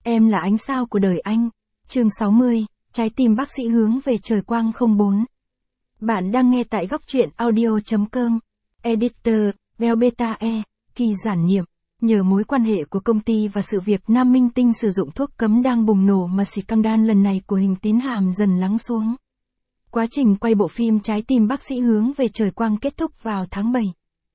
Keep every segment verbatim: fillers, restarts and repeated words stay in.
Em là ánh sao của đời anh. Chương sáu mươi, trái tim bác sĩ hướng về trời quang không bốn. Bạn đang nghe tại góc truyện audio chấm com. Editor, Velbeta E, kỳ giản niệm. Nhờ mối quan hệ của công ty và sự việc nam minh tinh sử dụng thuốc cấm đang bùng nổ mà scandal lần này của Huỳnh Tín Hàm dần lắng xuống. Quá trình quay bộ phim Trái tim bác sĩ hướng về trời quang kết thúc vào tháng bảy.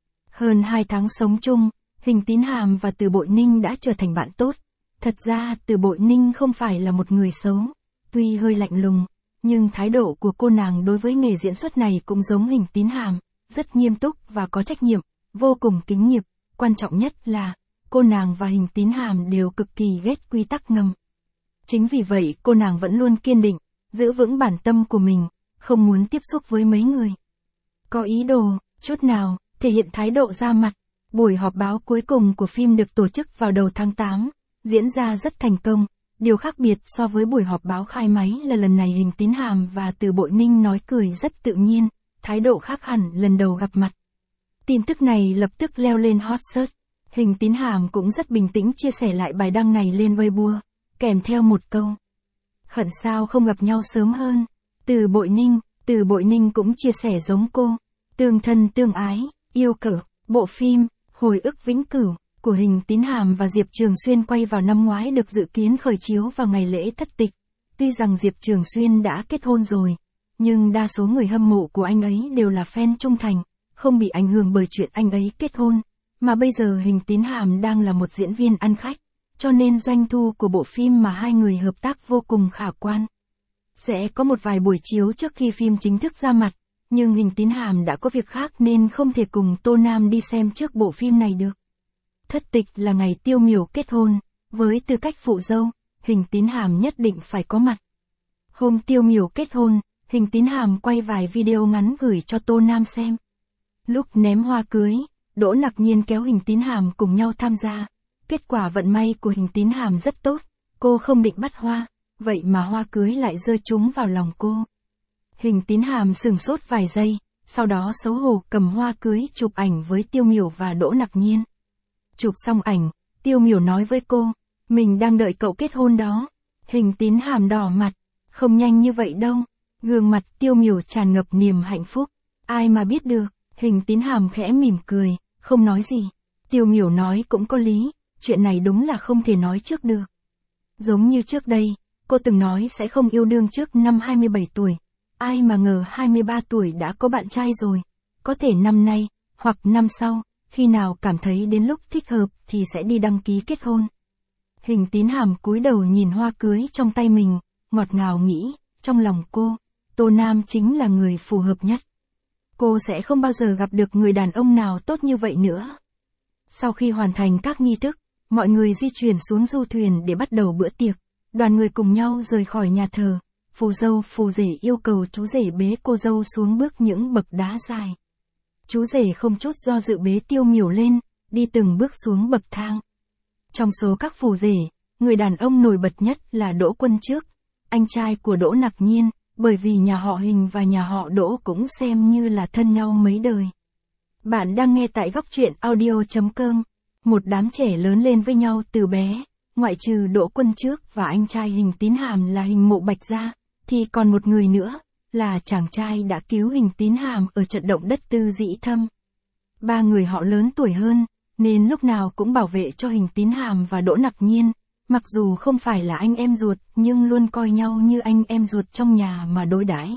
Hơn hai tháng sống chung, Huỳnh Tín Hàm và Từ Bội Ninh đã trở thành bạn tốt. Thật ra Từ Bội Ninh không phải là một người xấu, tuy hơi lạnh lùng, nhưng thái độ của cô nàng đối với nghề diễn xuất này cũng giống Huỳnh Tín Hàm, rất nghiêm túc và có trách nhiệm, vô cùng kính nghiệp, quan trọng nhất là, cô nàng và Huỳnh Tín Hàm đều cực kỳ ghét quy tắc ngầm. Chính vì vậy cô nàng vẫn luôn kiên định, giữ vững bản tâm của mình, không muốn tiếp xúc với mấy người có ý đồ, chút nào, thể hiện thái độ ra mặt. Buổi họp báo cuối cùng của phim được tổ chức vào đầu tháng tám, diễn ra rất thành công. Điều khác biệt so với buổi họp báo khai máy là lần này Huỳnh Tín Hàm và Từ Bội Ninh nói cười rất tự nhiên, thái độ khác hẳn lần đầu gặp mặt. Tin tức này lập tức leo lên hot search. Huỳnh Tín Hàm cũng rất bình tĩnh chia sẻ lại bài đăng này lên Weibo, kèm theo một câu: hận sao không gặp nhau sớm hơn. Từ Bội Ninh, Từ Bội Ninh cũng chia sẻ giống cô, tương thân tương ái, yêu cỡ. Bộ phim Hồi ức vĩnh cửu của Huỳnh Tín Hàm và Diệp Trường Xuyên quay vào năm ngoái được dự kiến khởi chiếu vào ngày lễ thất tịch. Tuy rằng Diệp Trường Xuyên đã kết hôn rồi, nhưng đa số người hâm mộ của anh ấy đều là fan trung thành, không bị ảnh hưởng bởi chuyện anh ấy kết hôn. Mà bây giờ Huỳnh Tín Hàm đang là một diễn viên ăn khách, cho nên doanh thu của bộ phim mà hai người hợp tác vô cùng khả quan. Sẽ có một vài buổi chiếu trước khi phim chính thức ra mặt, nhưng Huỳnh Tín Hàm đã có việc khác nên không thể cùng Tô Nam đi xem trước bộ phim này được. Thất tịch là ngày Tiêu Miểu kết hôn, với tư cách phụ dâu, Huỳnh Tín Hàm nhất định phải có mặt. Hôm Tiêu Miểu kết hôn, Huỳnh Tín Hàm quay vài video ngắn gửi cho Tô Nam xem. Lúc ném hoa cưới, Đỗ Nặc Nhiên kéo Huỳnh Tín Hàm cùng nhau tham gia. Kết quả vận may của Huỳnh Tín Hàm rất tốt, cô không định bắt hoa, vậy mà hoa cưới lại rơi trúng vào lòng cô. Huỳnh Tín Hàm sửng sốt vài giây, sau đó xấu hổ cầm hoa cưới chụp ảnh với Tiêu Miểu và Đỗ Nặc Nhiên. Chụp xong ảnh, Tiêu Miểu nói với cô, mình đang đợi cậu kết hôn đó. Huỳnh Tín Hàm đỏ mặt, không nhanh như vậy đâu. Gương mặt Tiêu Miểu tràn ngập niềm hạnh phúc, ai mà biết được. Huỳnh Tín Hàm khẽ mỉm cười, không nói gì. Tiêu Miểu nói cũng có lý, chuyện này đúng là không thể nói trước được. Giống như trước đây, cô từng nói sẽ không yêu đương trước năm hai mươi bảy tuổi. Ai mà ngờ hai mươi ba tuổi đã có bạn trai rồi. Có thể năm nay, hoặc năm sau, khi nào cảm thấy đến lúc thích hợp thì sẽ đi đăng ký kết hôn. Huỳnh Tín Hàm cúi đầu nhìn hoa cưới trong tay mình, ngọt ngào nghĩ, trong lòng cô, Tô Nam chính là người phù hợp nhất. Cô sẽ không bao giờ gặp được người đàn ông nào tốt như vậy nữa. Sau khi hoàn thành các nghi thức, mọi người di chuyển xuống du thuyền để bắt đầu bữa tiệc. Đoàn người cùng nhau rời khỏi nhà thờ. Phù dâu phù rể yêu cầu chú rể bế cô dâu xuống bước những bậc đá dài. Chú rể không chút do dự bế Tiêu Miểu lên, đi từng bước xuống bậc thang. Trong số các phù rể, người đàn ông nổi bật nhất là Đỗ Quân Trước, anh trai của Đỗ Nặc Nhiên, bởi vì nhà họ Huỳnh và nhà họ Đỗ cũng xem như là thân nhau mấy đời. Bạn đang nghe tại góc truyện audio chấm com. Một đám trẻ lớn lên với nhau từ bé, ngoại trừ Đỗ Quân Trước và anh trai Huỳnh Tín Hàm là Huỳnh Mộ Bạch ra, thì còn một người nữa, là chàng trai đã cứu Huỳnh Tín Hàm ở trận động đất Tư Dĩ Thâm. Ba người họ lớn tuổi hơn, nên lúc nào cũng bảo vệ cho Huỳnh Tín Hàm và Đỗ Nặc Nhiên, mặc dù không phải là anh em ruột nhưng luôn coi nhau như anh em ruột trong nhà mà đối đãi.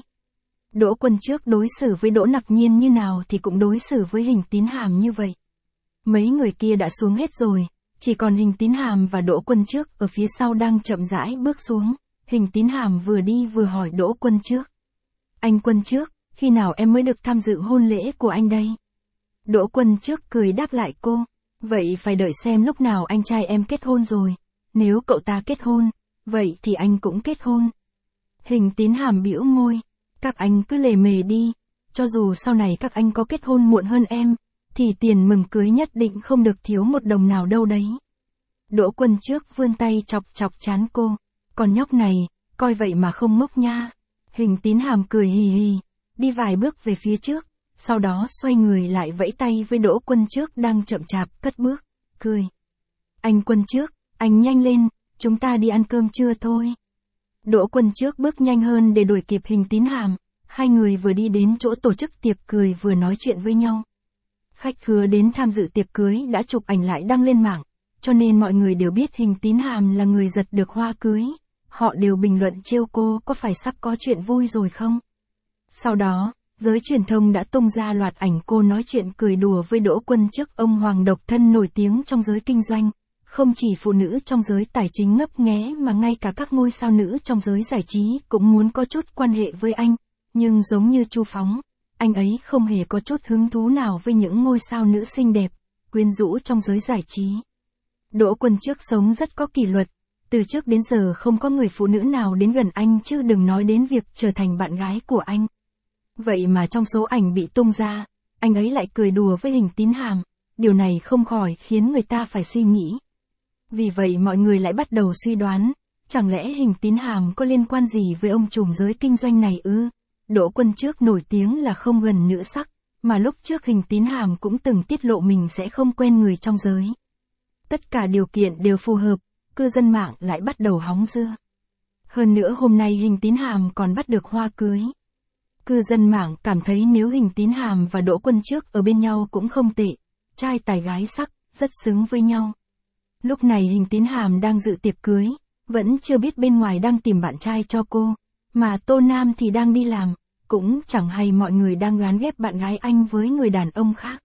Đỗ Quân Trước đối xử với Đỗ Nặc Nhiên như nào thì cũng đối xử với Huỳnh Tín Hàm như vậy. Mấy người kia đã xuống hết rồi, chỉ còn Huỳnh Tín Hàm và Đỗ Quân Trước ở phía sau đang chậm rãi bước xuống. Huỳnh Tín Hàm vừa đi vừa hỏi Đỗ Quân Trước. Anh Quân Trước, khi nào em mới được tham dự hôn lễ của anh đây? Đỗ Quân Trước cười đáp lại cô, vậy phải đợi xem lúc nào anh trai em kết hôn rồi. Nếu cậu ta kết hôn, vậy thì anh cũng kết hôn. Huỳnh Tín Hàm bĩu môi, các anh cứ lề mề đi, cho dù sau này các anh có kết hôn muộn hơn em, thì tiền mừng cưới nhất định không được thiếu một đồng nào đâu đấy. Đỗ Quân Trước vươn tay chọc chọc trán cô, còn nhóc này, coi vậy mà không ngốc nha. Huỳnh Tín Hàm cười hì hì, đi vài bước về phía trước, sau đó xoay người lại vẫy tay với Đỗ Quân Trước đang chậm chạp cất bước, cười. Anh Quân Trước, anh nhanh lên, chúng ta đi ăn cơm trưa thôi. Đỗ Quân Trước bước nhanh hơn để đuổi kịp Hình Tín Hàm, hai người vừa đi đến chỗ tổ chức tiệc cười vừa nói chuyện với nhau. Khách khứa đến tham dự tiệc cưới đã chụp ảnh lại đăng lên mạng, cho nên mọi người đều biết Hình Tín Hàm là người giật được hoa cưới. Họ đều bình luận trêu cô có phải sắp có chuyện vui rồi không? Sau đó, giới truyền thông đã tung ra loạt ảnh cô nói chuyện cười đùa với Đỗ Quân Trước, ông hoàng độc thân nổi tiếng trong giới kinh doanh. Không chỉ phụ nữ trong giới tài chính ngấp nghé mà ngay cả các ngôi sao nữ trong giới giải trí cũng muốn có chút quan hệ với anh. Nhưng giống như Chu Phóng, anh ấy không hề có chút hứng thú nào với những ngôi sao nữ xinh đẹp, quyến rũ trong giới giải trí. Đỗ Quân Trước sống rất có kỷ luật, từ trước đến giờ không có người phụ nữ nào đến gần anh chứ đừng nói đến việc trở thành bạn gái của anh. Vậy mà trong số ảnh bị tung ra, anh ấy lại cười đùa với Hình Tín Hàm, điều này không khỏi khiến người ta phải suy nghĩ. Vì vậy mọi người lại bắt đầu suy đoán, chẳng lẽ Hình Tín Hàm có liên quan gì với ông trùm giới kinh doanh này ư? Đỗ Quân Trước nổi tiếng là không gần nữ sắc, mà lúc trước Hình Tín Hàm cũng từng tiết lộ mình sẽ không quen người trong giới. Tất cả điều kiện đều phù hợp, cư dân mạng lại bắt đầu hóng dưa. Hơn nữa hôm nay Hình Tín Hàm còn bắt được hoa cưới. Cư dân mạng cảm thấy nếu Hình Tín Hàm và Đỗ Quân Trước ở bên nhau cũng không tệ, trai tài gái sắc, rất xứng với nhau. Lúc này Hình Tín Hàm đang dự tiệc cưới, vẫn chưa biết bên ngoài đang tìm bạn trai cho cô, mà Tô Nam thì đang đi làm, cũng chẳng hay mọi người đang gán ghép bạn gái anh với người đàn ông khác.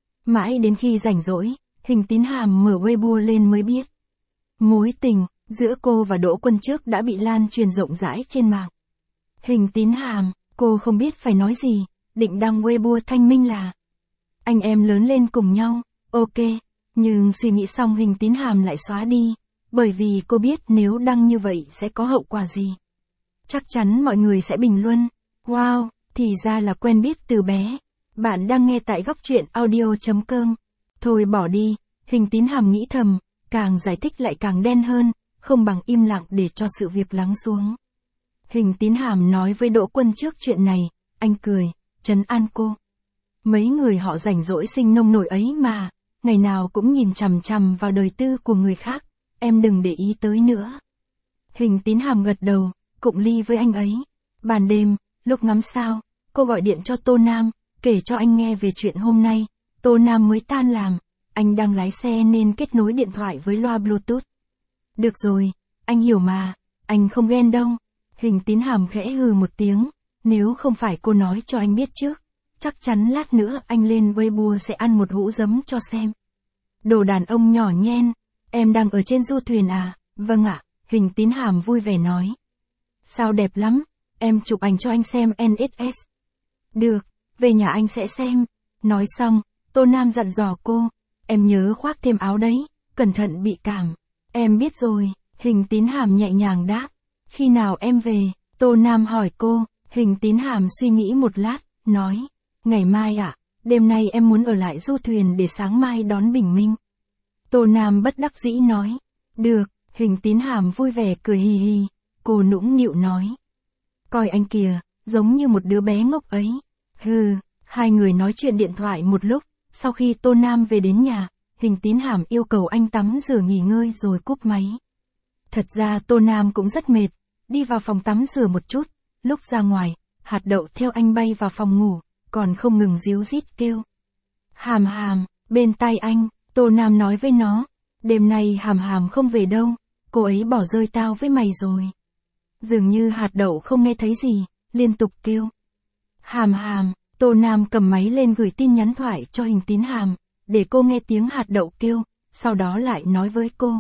Mãi đến khi rảnh rỗi, Hình Tín Hàm mở Weibo lên mới biết. Mối tình giữa cô và Đỗ Quân Trước đã bị lan truyền rộng rãi trên mạng. Hình Tín Hàm, cô không biết phải nói gì, định đăng Weibo thanh minh là anh em lớn lên cùng nhau, ok. Nhưng suy nghĩ xong Hình Tín Hàm lại xóa đi, bởi vì cô biết nếu đăng như vậy sẽ có hậu quả gì. Chắc chắn mọi người sẽ bình luận, wow, thì ra là quen biết từ bé. Bạn đang nghe tại góc truyện audio chấm com. Thôi bỏ đi, Hình Tín Hàm nghĩ thầm, càng giải thích lại càng đen hơn, không bằng im lặng để cho sự việc lắng xuống. Hình Tín Hàm nói với Đỗ Quân Trước chuyện này, anh cười, trấn an cô. Mấy người họ rảnh rỗi sinh nông nổi ấy mà, ngày nào cũng nhìn chằm chằm vào đời tư của người khác, em đừng để ý tới nữa. Hình Tín Hàm gật đầu, cụng ly với anh ấy. Ban đêm, lúc ngắm sao, cô gọi điện cho Tô Nam, kể cho anh nghe về chuyện hôm nay. Tô Nam mới tan làm, anh đang lái xe nên kết nối điện thoại với loa Bluetooth. Được rồi, anh hiểu mà, anh không ghen đâu. Hình Tín Hàm khẽ hừ một tiếng, nếu không phải cô nói cho anh biết trước, chắc chắn lát nữa anh lên Weibo sẽ ăn một hũ giấm cho xem. Đồ đàn ông nhỏ nhen, em đang ở trên du thuyền à? Vâng ạ, Hình Tín Hàm vui vẻ nói. Sao đẹp lắm, em chụp ảnh cho anh xem en ét ét. Được, về nhà anh sẽ xem. Nói xong, Tô Nam dặn dò cô, em nhớ khoác thêm áo đấy, cẩn thận bị cảm. Em biết rồi, Hình Tín Hàm nhẹ nhàng đáp. Khi nào em về? Tô Nam hỏi cô. Hình Tín Hàm suy nghĩ một lát, nói, ngày mai ạ, à? Đêm nay em muốn ở lại du thuyền để sáng mai đón bình minh. Tô Nam bất đắc dĩ nói, được. Hình Tín Hàm vui vẻ cười hì hì, cô nũng nịu nói. Coi anh kìa, giống như một đứa bé ngốc ấy. Hừ, hai người nói chuyện điện thoại một lúc, sau khi Tô Nam về đến nhà, Hình Tín Hàm yêu cầu anh tắm rửa nghỉ ngơi rồi cúp máy. Thật ra Tô Nam cũng rất mệt, đi vào phòng tắm rửa một chút, lúc ra ngoài, hạt đậu theo anh bay vào phòng ngủ, còn không ngừng ríu rít kêu. Hàm Hàm, bên tai anh, Tô Nam nói với nó, đêm nay Hàm Hàm không về đâu, cô ấy bỏ rơi tao với mày rồi. Dường như hạt đậu không nghe thấy gì, liên tục kêu. Hàm Hàm, Tô Nam cầm máy lên gửi tin nhắn thoại cho Hình Tín Hàm, để cô nghe tiếng hạt đậu kêu, sau đó lại nói với cô.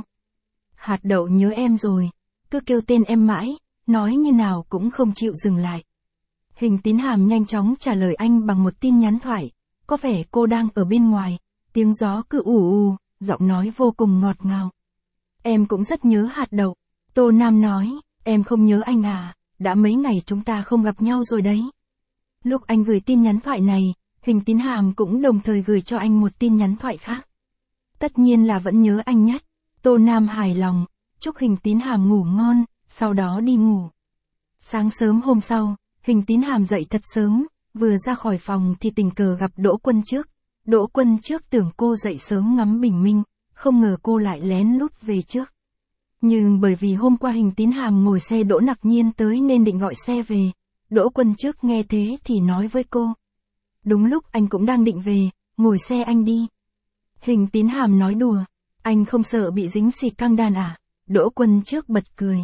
Hạt đậu nhớ em rồi, cứ kêu tên em mãi, nói như nào cũng không chịu dừng lại. Hình Tín Hàm nhanh chóng trả lời anh bằng một tin nhắn thoại, có vẻ cô đang ở bên ngoài, tiếng gió cứ ù ù, giọng nói vô cùng ngọt ngào. Em cũng rất nhớ hạt đậu. Tô Nam nói, em không nhớ anh à, đã mấy ngày chúng ta không gặp nhau rồi đấy. Lúc anh gửi tin nhắn thoại này, Hình Tín Hàm cũng đồng thời gửi cho anh một tin nhắn thoại khác. Tất nhiên là vẫn nhớ anh nhất. Tô Nam hài lòng, chúc Hình Tín Hàm ngủ ngon, sau đó đi ngủ. Sáng sớm hôm sau, Hình Tín Hàm dậy thật sớm, vừa ra khỏi phòng thì tình cờ gặp Đỗ Quân Trước. Đỗ Quân Trước tưởng cô dậy sớm ngắm bình minh, không ngờ cô lại lén lút về trước. Nhưng bởi vì hôm qua Hình Tín Hàm ngồi xe Đỗ Nặc Nhiên tới nên định gọi xe về. Đỗ Quân Trước nghe thế thì nói với cô. Đúng lúc anh cũng đang định về, ngồi xe anh đi. Hình Tín Hàm nói đùa. Anh không sợ bị dính xịt căng đàn à? Đỗ Quân Trước bật cười.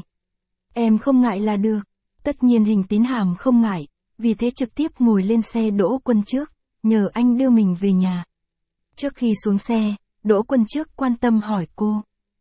Em không ngại là được. Tất nhiên Hình Tín Hàm không ngại, vì thế trực tiếp ngồi lên xe Đỗ Quân Trước, nhờ anh đưa mình về nhà. Trước khi xuống xe, Đỗ Quân Trước quan tâm hỏi cô.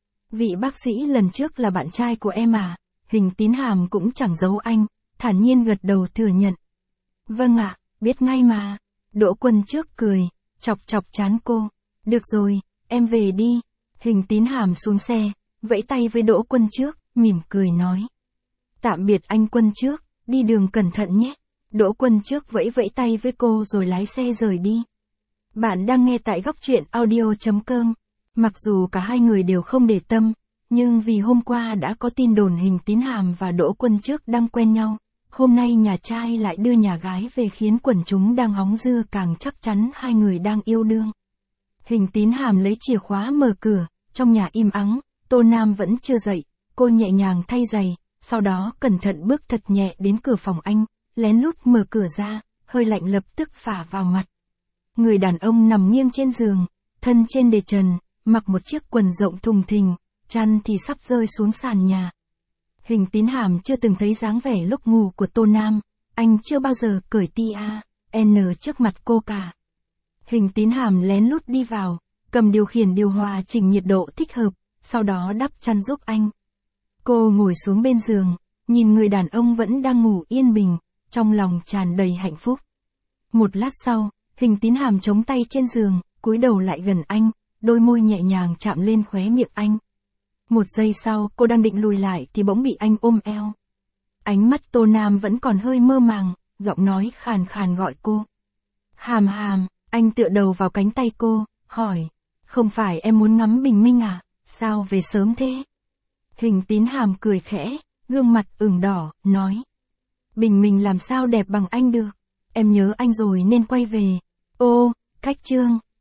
Vị bác sĩ lần trước là bạn trai của em à? Hình Tín Hàm cũng chẳng giấu anh, thản nhiên gật đầu thừa nhận. Vâng ạ, biết ngay mà. Đỗ Quân Trước cười, chọc chọc trán cô. Được rồi, em về đi. Hình Tín Hàm xuống xe, vẫy tay với Đỗ Quân Trước, mỉm cười nói. Tạm biệt anh Quân Trước, đi đường cẩn thận nhé. Đỗ Quân Trước vẫy vẫy tay với cô rồi lái xe rời đi. Bạn đang nghe tại góc truyện audio chấm com. Mặc dù cả hai người đều không để tâm, nhưng vì hôm qua đã có tin đồn Hình Tín Hàm và Đỗ Quân Trước đang quen nhau, hôm nay nhà trai lại đưa nhà gái về khiến quần chúng đang hóng dưa càng chắc chắn hai người đang yêu đương. Hình Tín Hàm lấy chìa khóa mở cửa, trong nhà im ắng, Tô Nam vẫn chưa dậy, cô nhẹ nhàng thay giày, sau đó cẩn thận bước thật nhẹ đến cửa phòng anh, lén lút mở cửa ra, hơi lạnh lập tức phả vào mặt. Người đàn ông nằm nghiêng trên giường, thân trên đề trần, mặc một chiếc quần rộng thùng thình, chăn thì sắp rơi xuống sàn nhà. Hình Tín Hàm chưa từng thấy dáng vẻ lúc ngủ của Tô Nam, anh chưa bao giờ cởi ti a en trước mặt cô cả. Hình Tín Hàm lén lút đi vào, cầm điều khiển điều hòa chỉnh nhiệt độ thích hợp, sau đó đắp chăn giúp anh. Cô ngồi xuống bên giường, nhìn người đàn ông vẫn đang ngủ yên bình, trong lòng tràn đầy hạnh phúc. Một lát sau, Hình Tín Hàm chống tay trên giường, cúi đầu lại gần anh, đôi môi nhẹ nhàng chạm lên khóe miệng anh. Một giây sau, cô đang định lùi lại thì bỗng bị anh ôm eo. Ánh mắt Tô Nam vẫn còn hơi mơ màng, giọng nói khàn khàn gọi cô. Hàm Hàm, anh tựa đầu vào cánh tay cô, hỏi. Không phải em muốn ngắm bình minh à? Sao về sớm thế? Hình Tín Hàm cười khẽ, gương mặt ửng đỏ, nói. Bình minh làm sao đẹp bằng anh được? Em nhớ anh rồi nên quay về. Ô, cách chương.